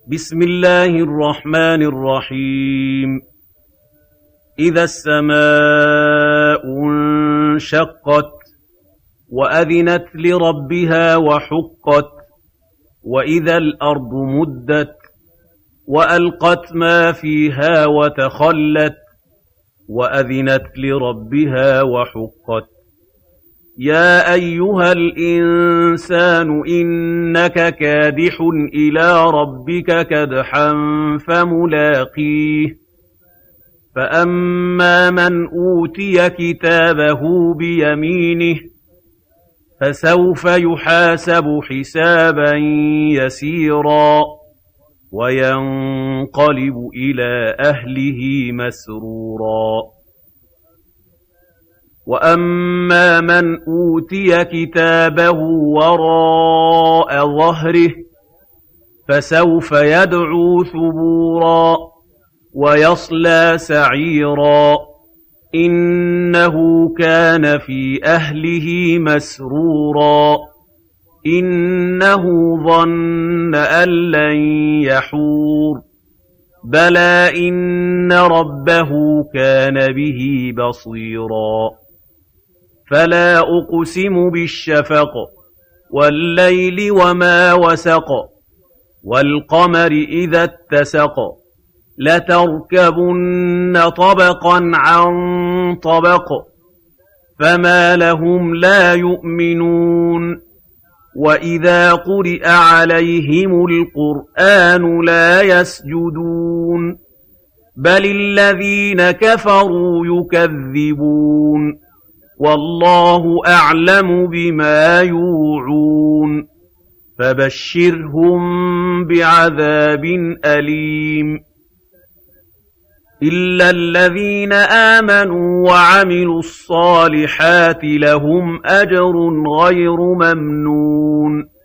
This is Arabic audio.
بسم الله الرحمن الرحيم إذا السماء انشقت وأذنت لربها وحقت وإذا الأرض مدت وألقت ما فيها وتخلت وأذنت لربها وحقت يا أيها الإنسان إنك كادح إلى ربك كدحا فملاقيه فأما من أوتي كتابه بيمينه فسوف يحاسب حسابا يسيرا وينقلب إلى أهله مسرورا وأما من أوتي كتابه وراء ظهره فسوف يدعو ثبورا ويصلى سعيرا إنه كان في أهله مسرورا إنه ظن أن لن يحور بلى إن ربه كان به بصيرا فلا أقسم بالشفق والليل وما وسق والقمر إذا اتسق لتركبن طبقا عن طبق فما لهم لا يؤمنون وإذا قرئ عليهم القرآن لا يسجدون بل الذين كفروا يكذبون والله أعلم بما يوعون فبشرهم بعذاب أليم إلا الذين آمنوا وعملوا الصالحات لهم أجر غير ممنون